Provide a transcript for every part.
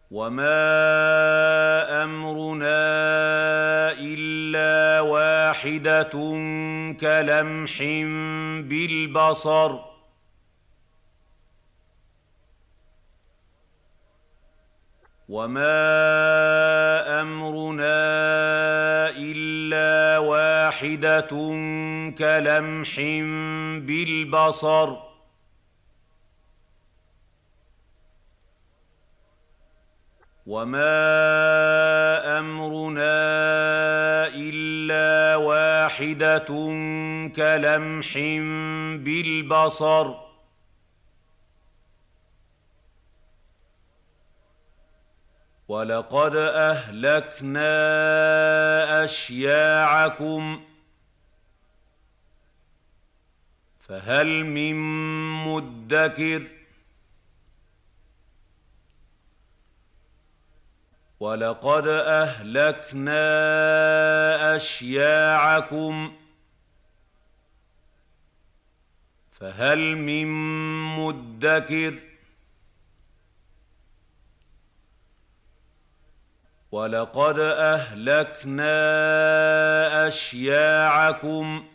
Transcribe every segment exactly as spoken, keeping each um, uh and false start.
وما أمرنا إلا واحدة كلمح بالبصر وما أمرنا إلا واحدة كلمح بالبصر وما أمرنا إلا واحدة كلمح بالبصر ولقد أهلكنا أشياعكم فهل من مدكر ولقد أهلكنا أشياعكم فهل من مدكر ولقد أهلكنا أشياعكم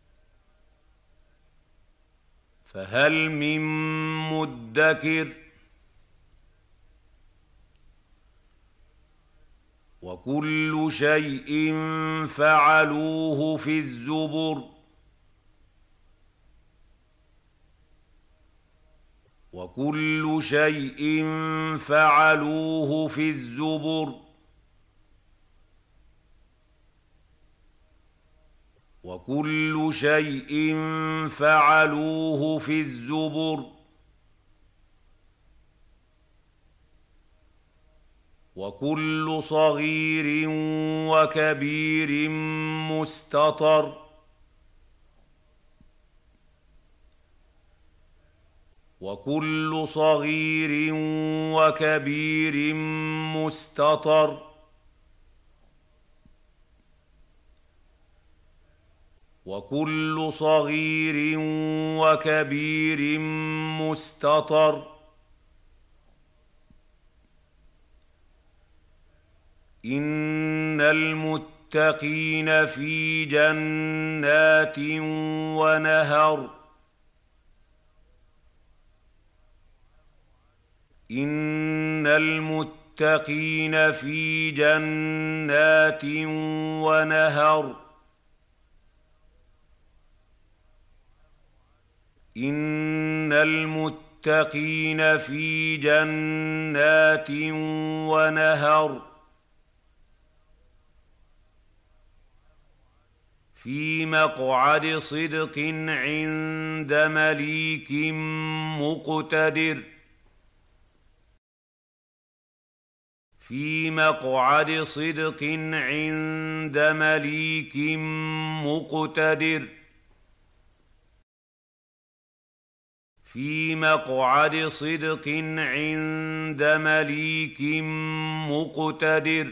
فهل من مدكر وكل شيء فعلوه في الزبر وكل شيء فعلوه في الزبر وكل شيء فعلوه في الزبر وكل صغير وكبير مستطر وكل صغير وكبير مستطر وكل صغير وكبير مستطر إن المتقين في جنات ونهر إن المتقين في جنات ونهر إن المتقين في جنات ونهر في مقعد صدق عند مليك مقتدر في مقعد صدق عند مليك مقتدر في مقعد صدق عند مليك مقتدر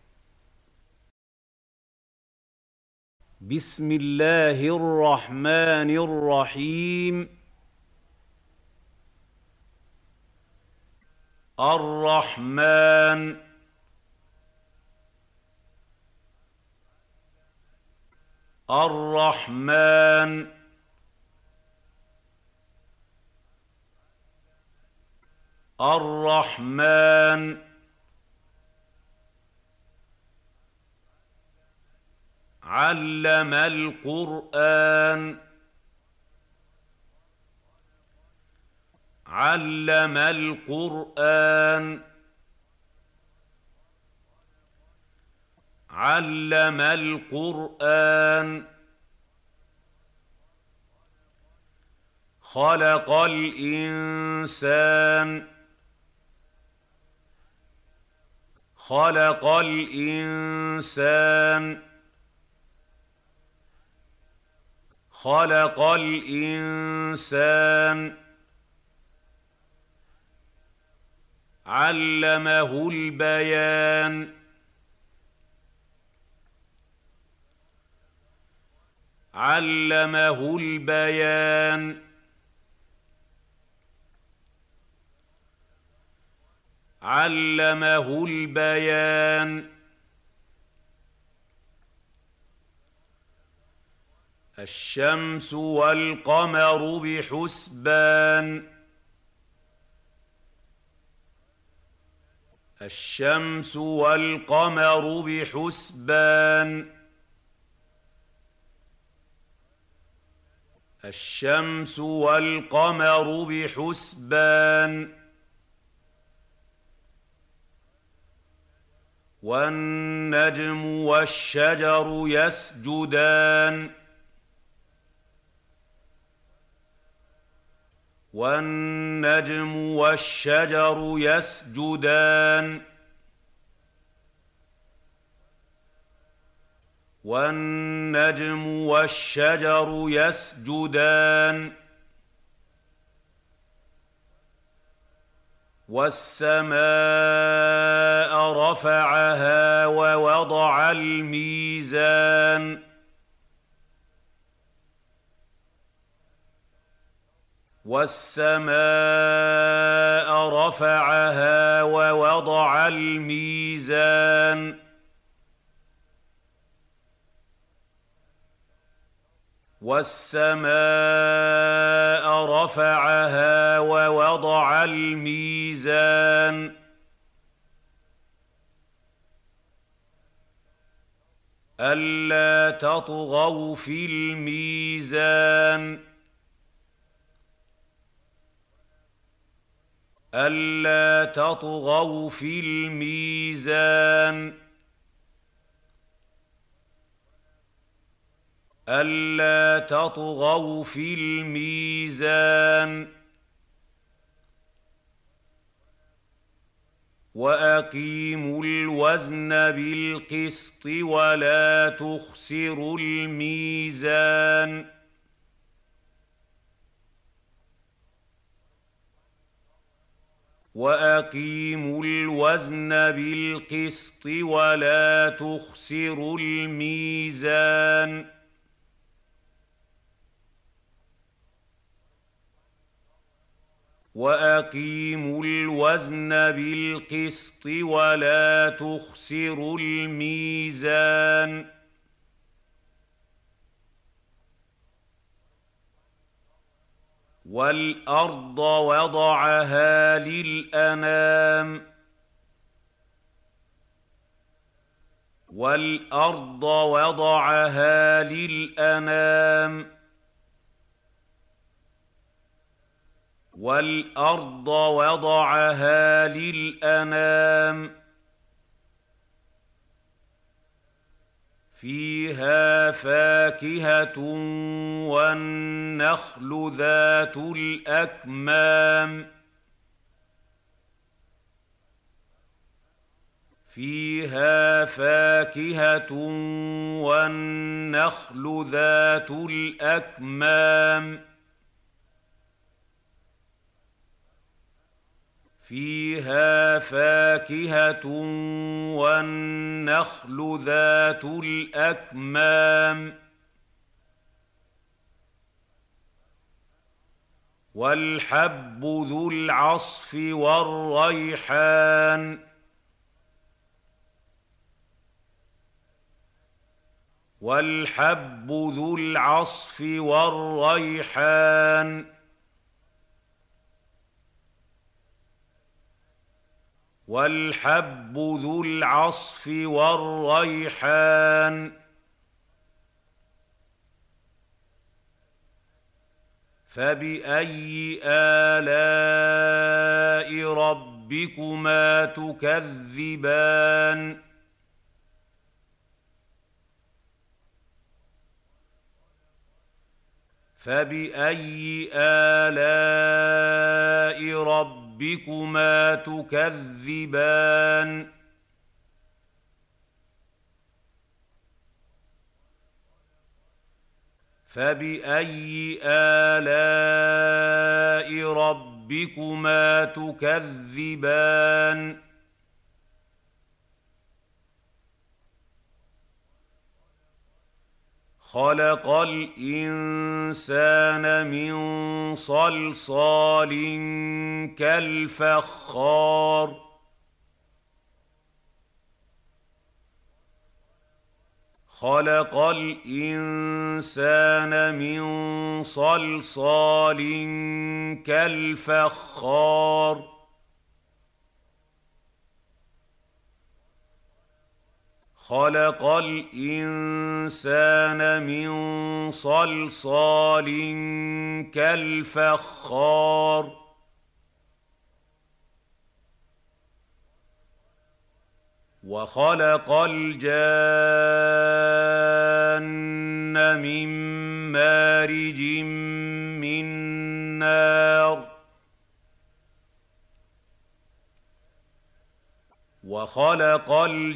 بسم الله الرحمن الرحيم الرحمن الرحمن الرحمن علم القرآن علم القرآن علم القرآن خلق الإنسان خلق الإنسان خلق الإنسان علمه البيان. علمه البيان. علمه البيان. الشمس والقمر بحسبان. الشمس والقمر بحسبان. الشمس والقمر بحسبان. والنجم والشجر يسجدان. والنجم والشجر يسجدان. والنجم والشجر يسجدان. والسماء رفعها ووضع الميزان. والسماء رفعها ووضع الميزان. والسماء رفعها ووضع الميزان. ألا تطغوا في الميزان. ألا تطغوا في الميزان. ألا تطغوا في الميزان. وأقيموا الوزن بالقسط ولا تخسروا الميزان. وأقيموا الوزن بالقسط ولا تخسروا الميزان. وأقيموا الوزن بالقسط ولا تخسروا الميزان. والأرض وضعها للأنام. والأرض وضعها للأنام. والأرض وضعها للأنام. فيها فاكهة والنخل ذات الأكمام. فيها فاكهة والنخل ذات الأكمام. فيها فاكهة والنخل ذات الأكمام. والحب ذو العصف والريحان. والحب ذو العصف والريحان. والحب ذو العصف والريحان. فبأي آلاء ربكما تكذبان. فبأي آلاء ربكما تكذبان. فبأي آلاء ربكما تكذبان. خلق الإنسان من صلصال كالفخار. خلق الإنسان من صلصال كالفخار خلق الإنسان من صلصال كالفخار وخلق الجان من مارج من نار وخلق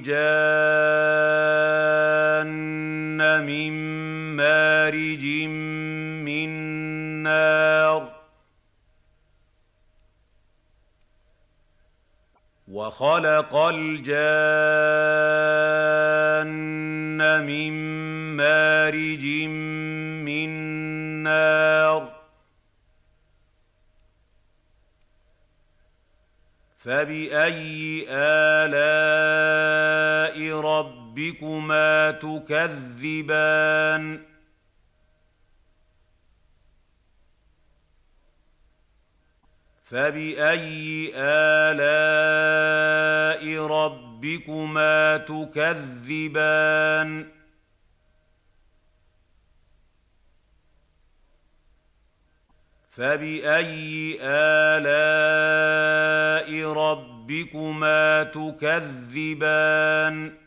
الجان من مارج من نار وخلق الجان من مارج من نار فبأي آلاء ربكما تكذبان فبأي آلاء ربكما تكذبان فبأي آلاء ربكما تكذبان